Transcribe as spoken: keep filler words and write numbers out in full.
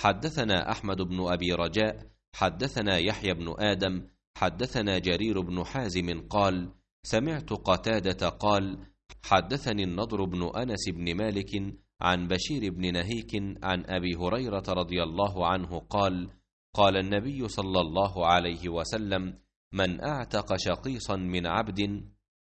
حدثنا أحمد بن أبي رجاء حدثنا يحيى بن آدم حدثنا جرير بن حازم قال: سمعت قتادة قال: حدثني النضر بن أنس بن مالك عن بشير بن نهيك عن أبي هريرة رضي الله عنه قال: قال النبي صلى الله عليه وسلم: من أعتق شقيصا من عبد